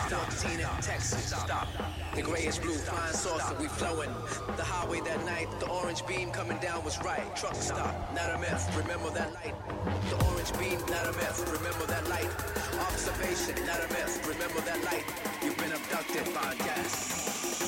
14 in Texas. Stop. The gray is blue, flying saucer, we flowing. The highway that night, the orange beam coming down was right. Truck stop, not a myth, remember that light. The orange beam, not a myth, remember that light. Observation, not a myth, remember that light. You've been abducted by gas.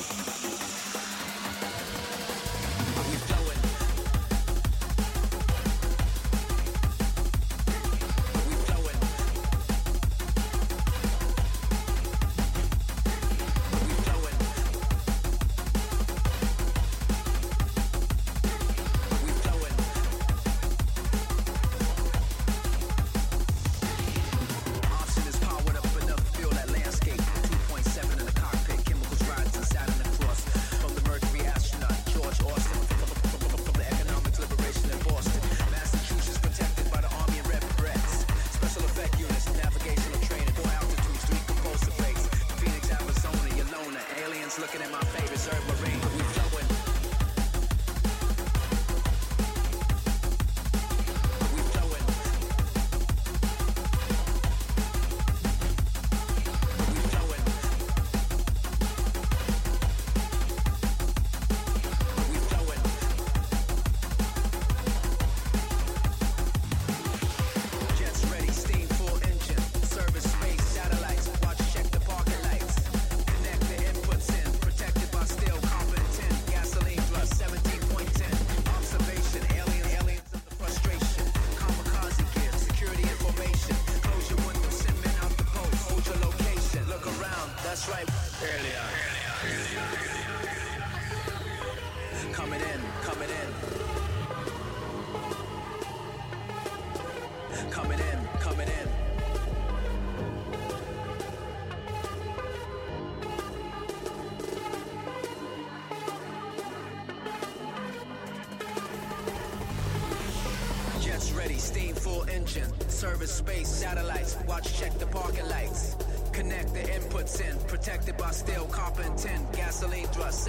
Service space, satellites, watch, check the parking lights. Connect the inputs in, protected by steel, copper and tin. Gasoline thrust,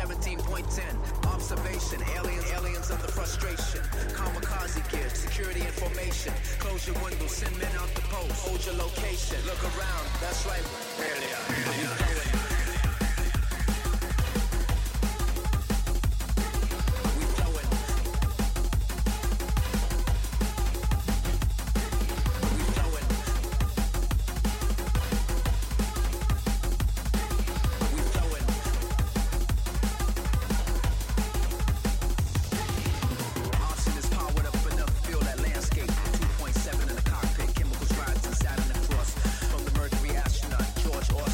17.10. Observation, aliens under frustration. Kamikaze gear, security information. Close your window, send men out the post. Hold your location, look around, that's right. George Austin.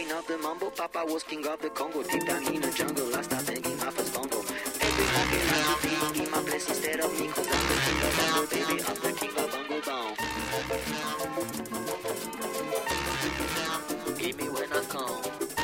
queen of the mumble. Papa was king of the Congo. Deep down in the jungle, I started banging my first bongo. Every morning I should be in my place instead of me, 'cause I'm the king of bongo, baby. I'm the king of bongo bong. Hit me when I come.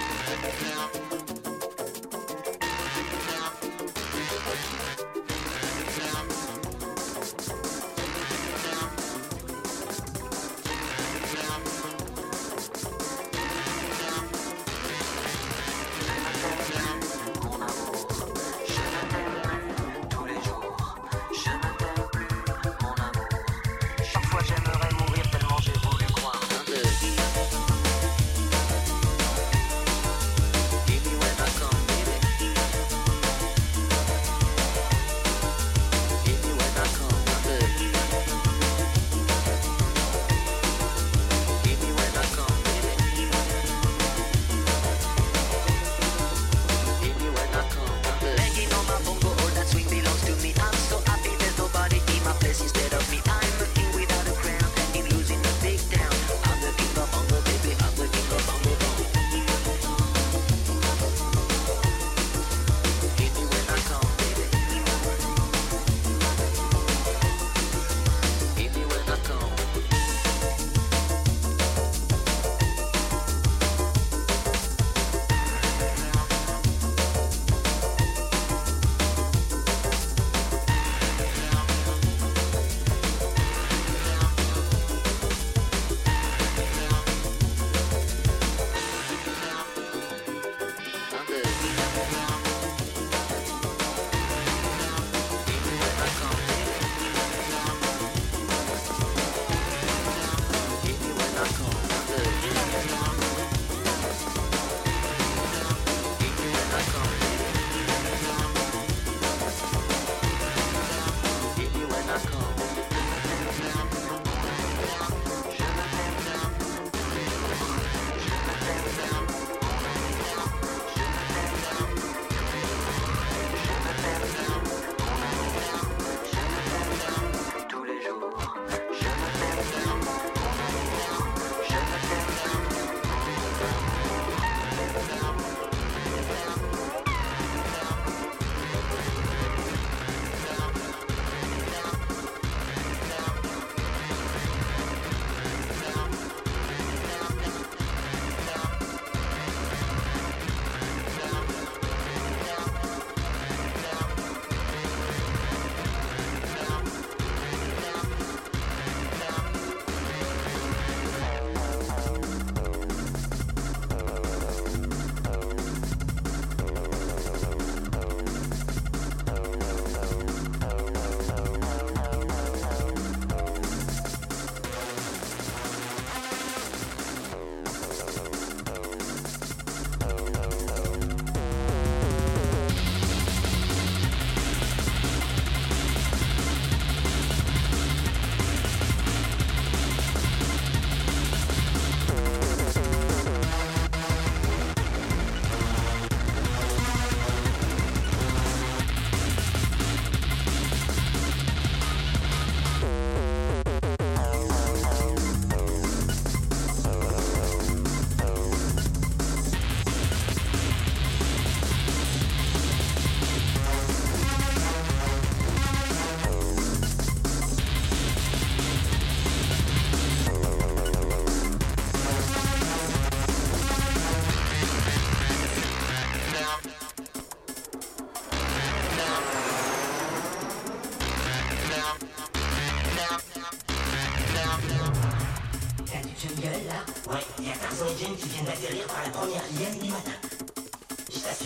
Indigènes qui viennent d'atterrir par la première ligne du matin. Station.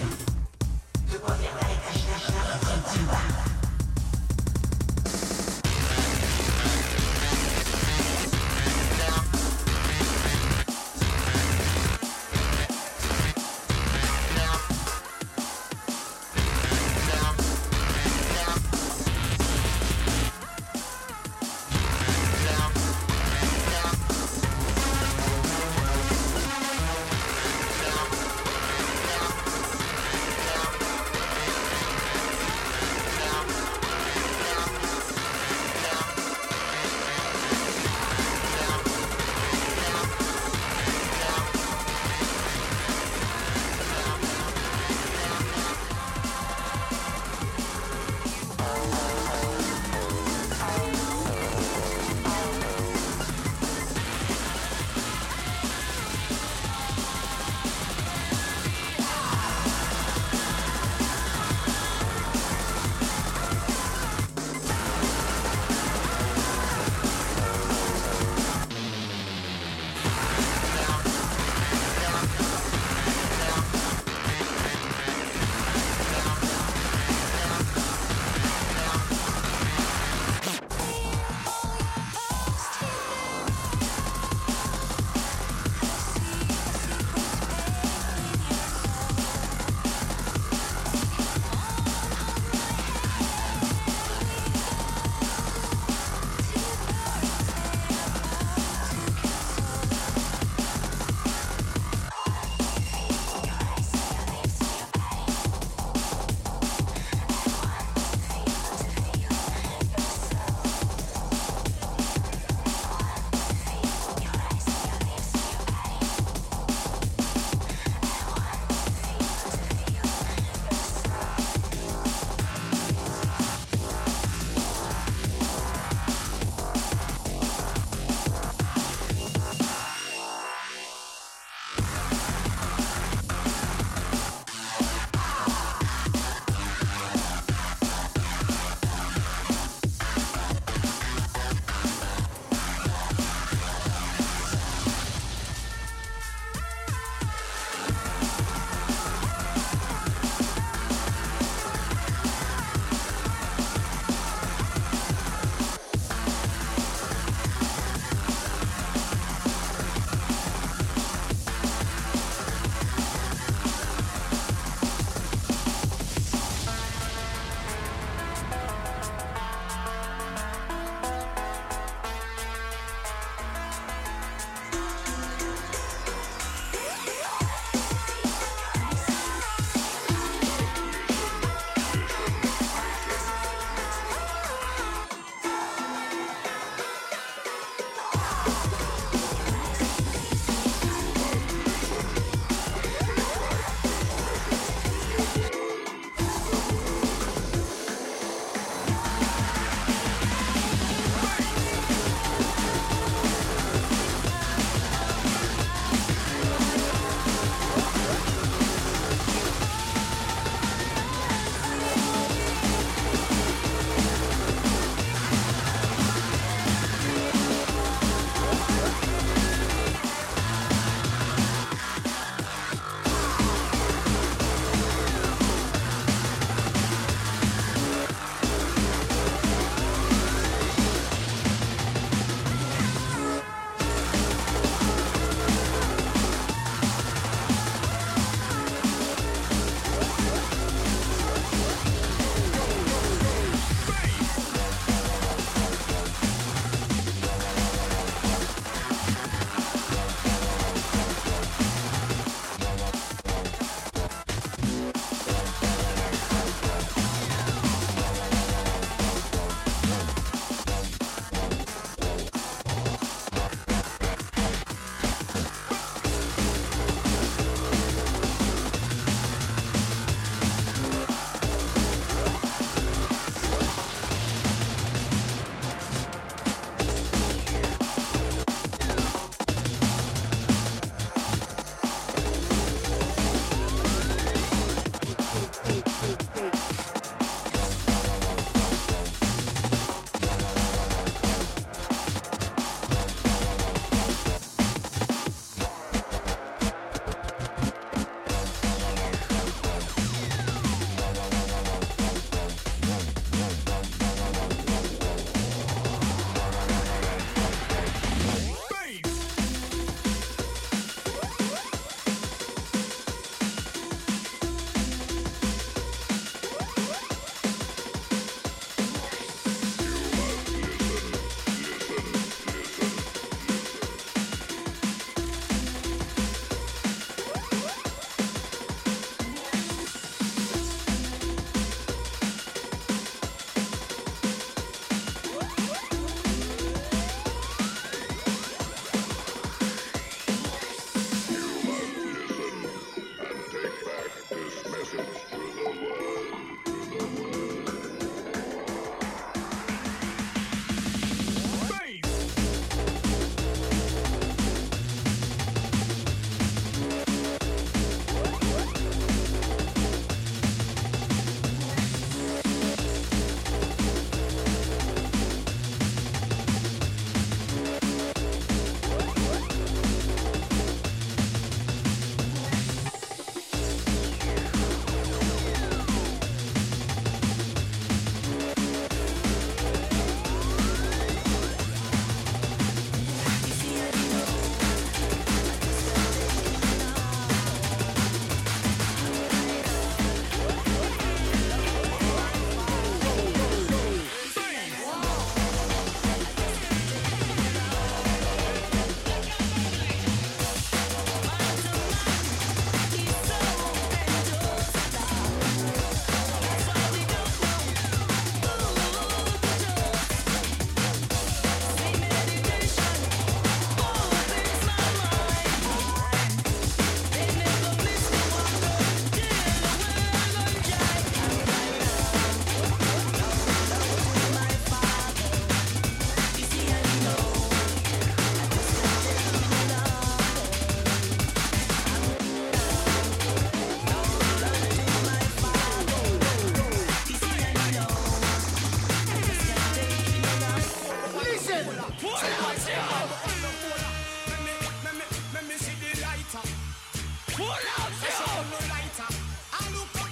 De quoi faire la cache-cache-là.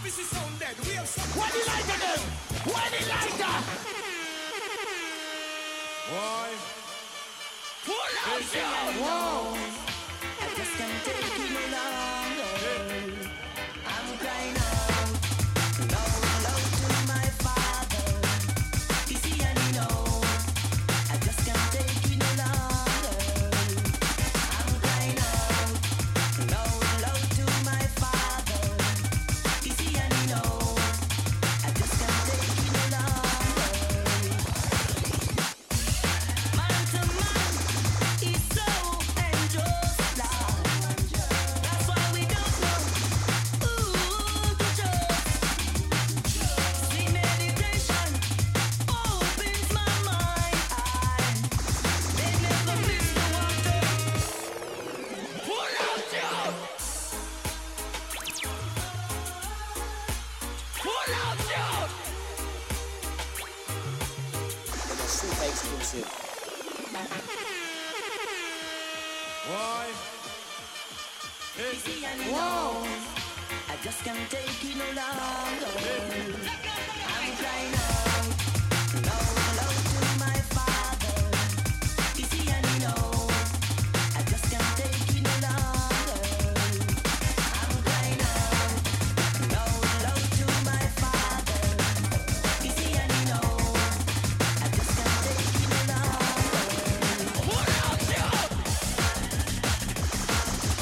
What the lighter them? What the lighter? Why? Pull out your whoa. I just can't take it no longer. I'm crying out, love to my father. You see, and you know, I just can't take it no longer. I'm crying out, love to my father. You see, and you know, I just can't take it no longer. Man to man is so unjust, Lord. That's why we don't know who to trust. See, meditation opens my mind. They never miss the water. Pull out your. Pull out your. Super exclusive. Why? You see, and you know, I just can't take it no longer. I'm crying out, love to my father. You see, and you know, I just can't take it no longer. I'm crying out, love to my father. You see, and you know, I just can't take it no longer. Pull out your.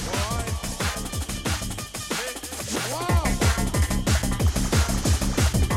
Why? Wow.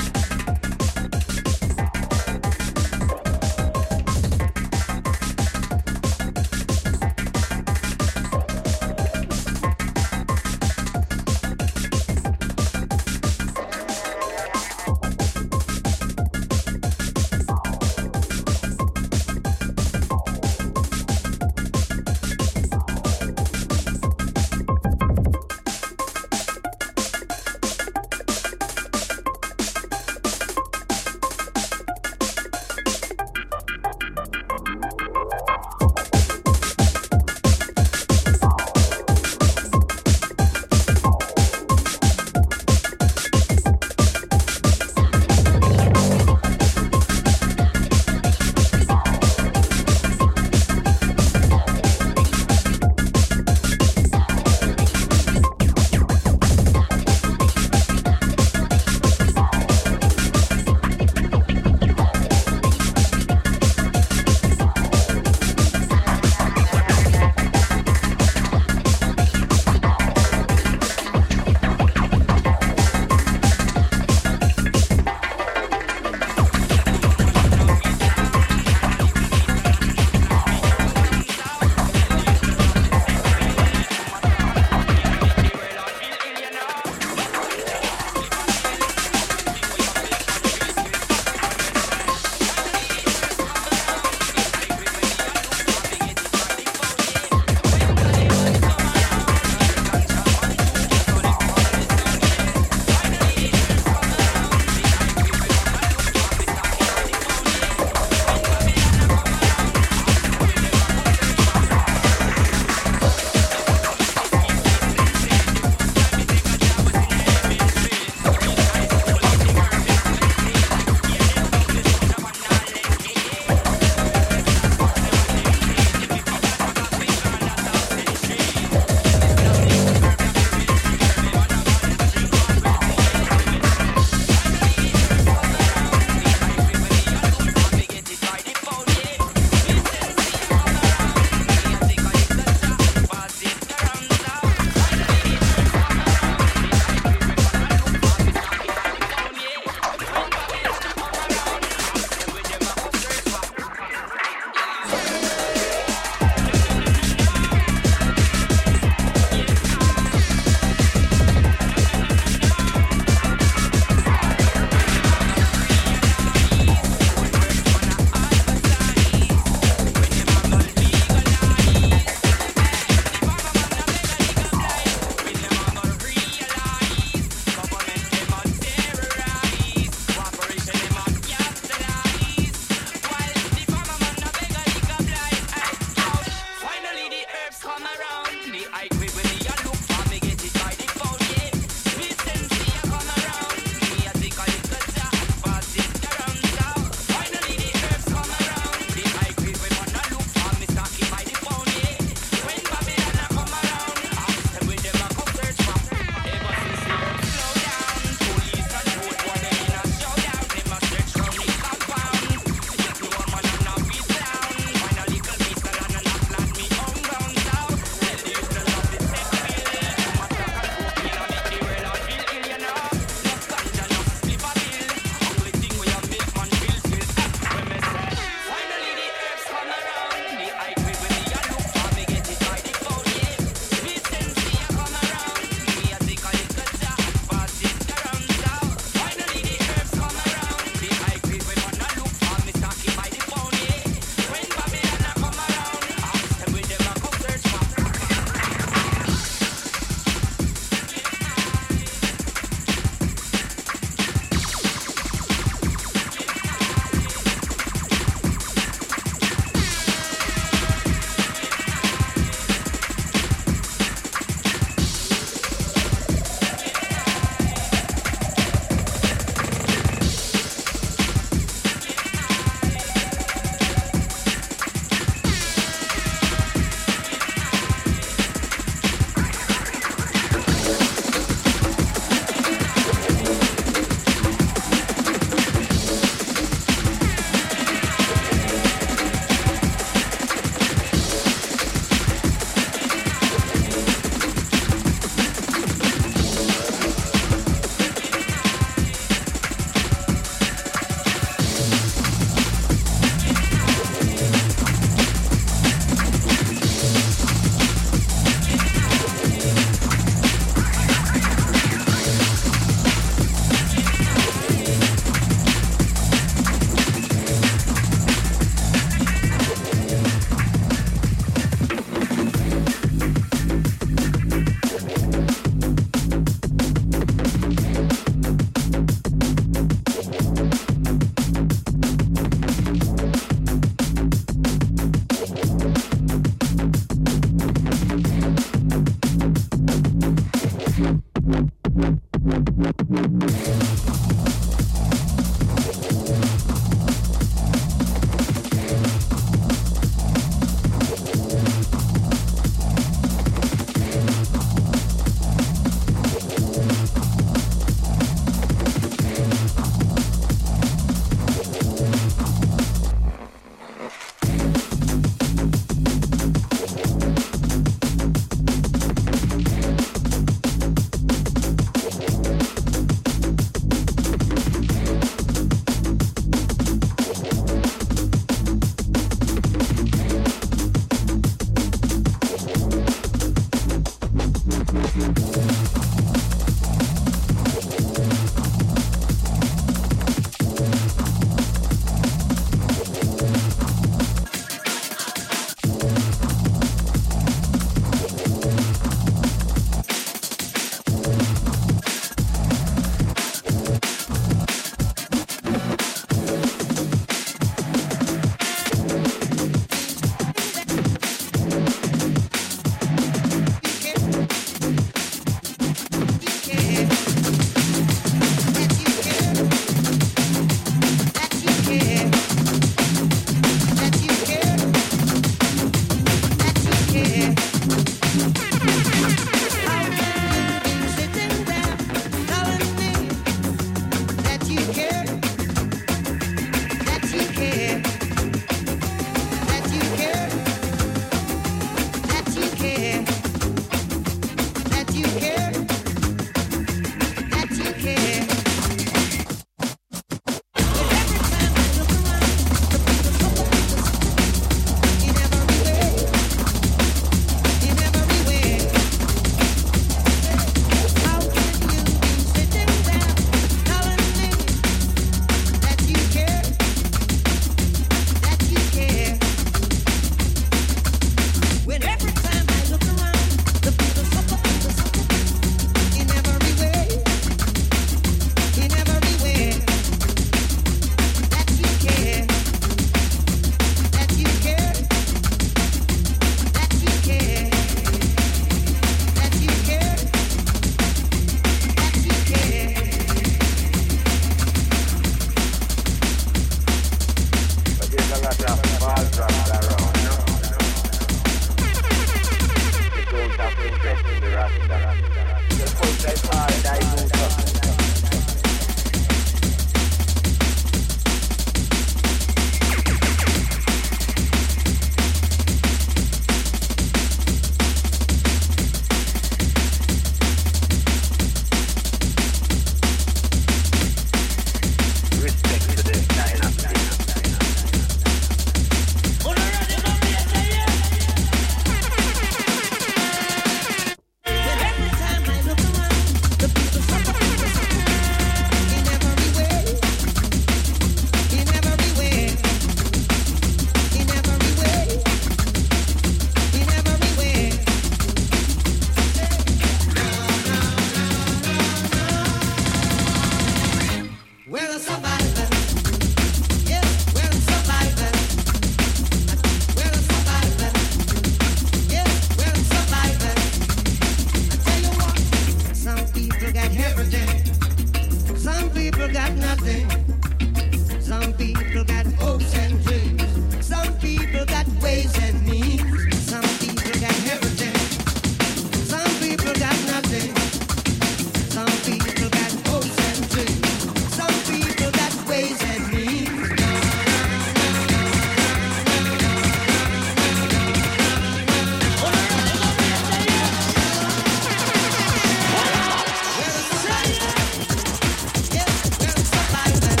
Survivor.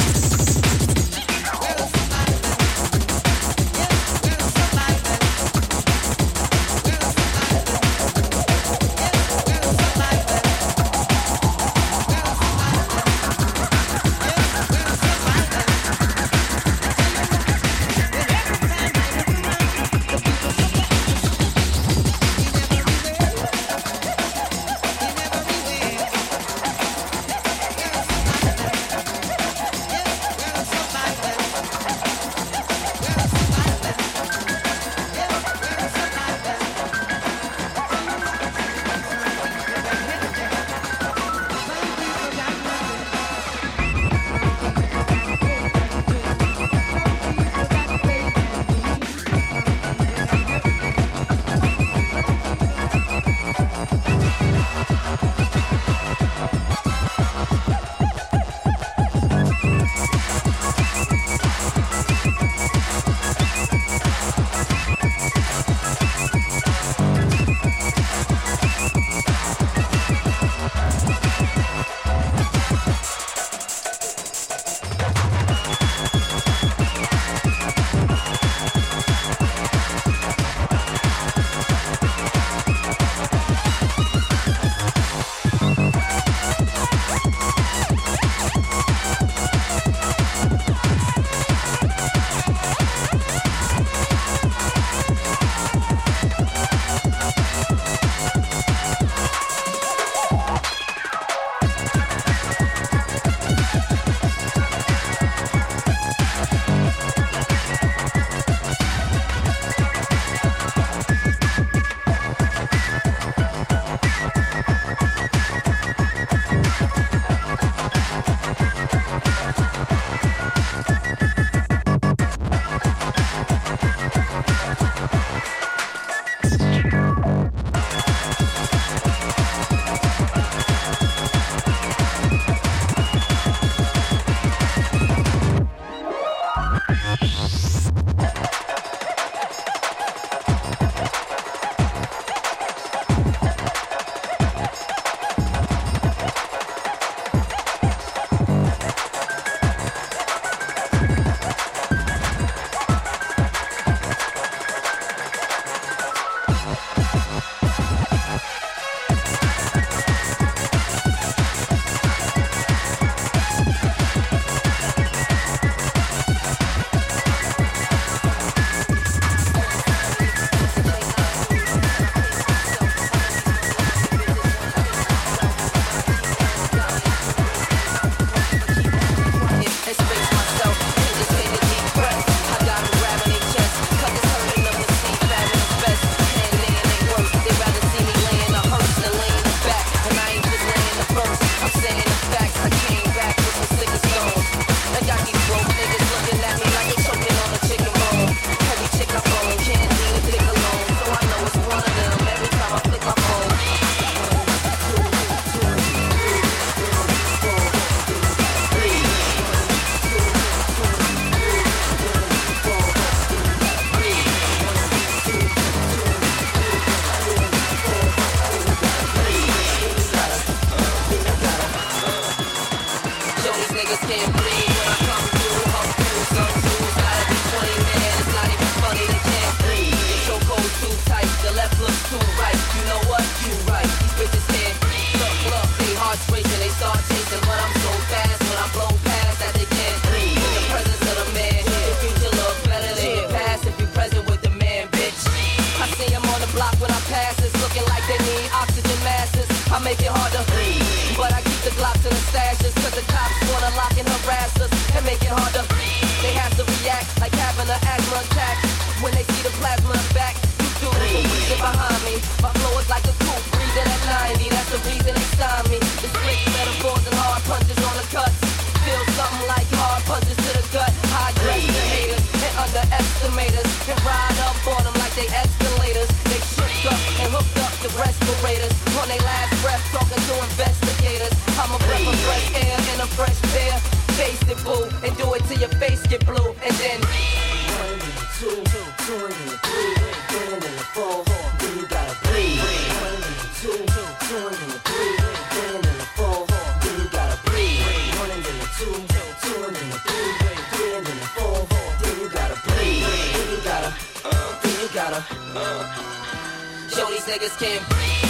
niggas can't breathe when I come through. Up through some dudes, gotta be 20, man. It's not even funny, they can't breathe. The chokehold's too tight, the left looks too right. You know what? You right. These bitches can't look, they hearts racing, they start chasing, but I'm so fast when I blow past that they can't breathe. In the presence of the man, the future look better than your past if you present with the man, bitch. I see them on the block when I pass, it's looking like they need oxygen masses. I make it hard to breathe, but I keep the Glocks in the stashes, cause the cops wanna lock and harass us and make it hard to breathe. They have to react like having an asthma attack when they see the plasma back. You do it behind me, my flow is like a coupe, breathing at 90, that's the reason they sign me. The slick metaphors and hard punches on the cuts, feel something like hard punches to the gut. High dress the haters and underestimate us, and ride up on them like they escalators. They shook up and hooked up the respirators on their last breath, talking to investigators. I'm a breath of fresh air and a fresh pair. Face it, boo, and do it till your face get blue, and then 1 and 2, 2 and 3, 3 and 4, then you gotta breathe. 1 and 2, 2 and 3, 3 and 4, then you gotta breathe. 1 and 2, 2 and 3, 3 and 4, then you gotta breathe. Then you gotta, show these niggas can't breathe.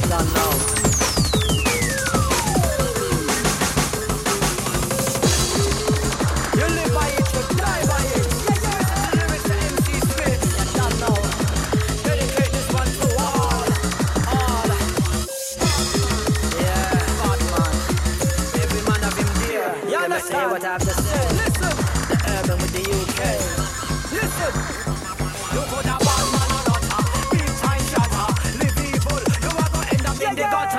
Don't know. You live by it, you die by it. The lyrics to MC Smith. Don't know. Dedicate this one to all. Yeah, bad man. Every man of him dear. You understand what I have to say? Listen. The urban with the UK. Listen. You could have bad man or not. Big time shatter. Live evil. You are gonna end up in the gutter.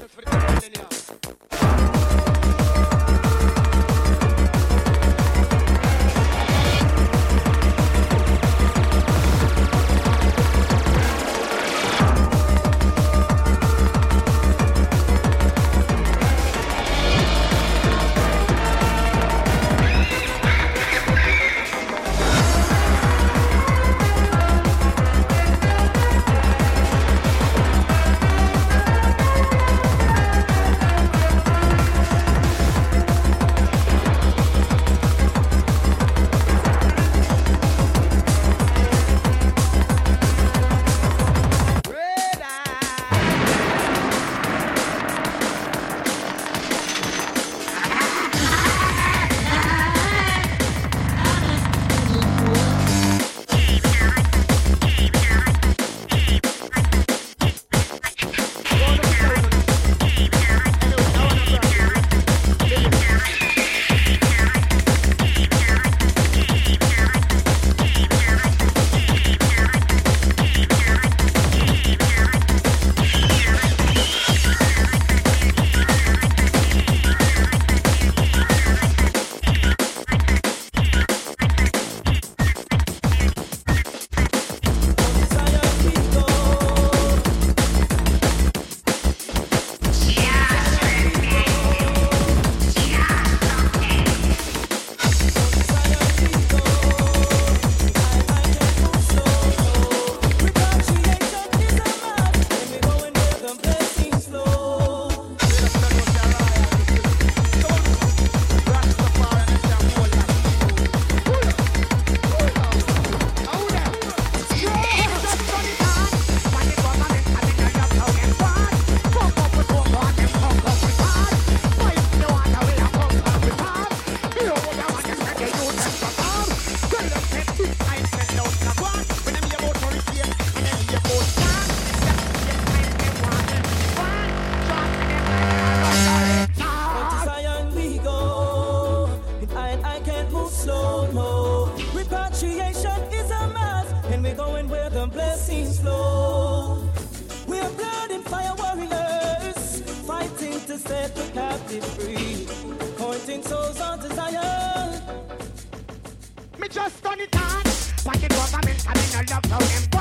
Me just turn it on. What the government, I mean, I love how them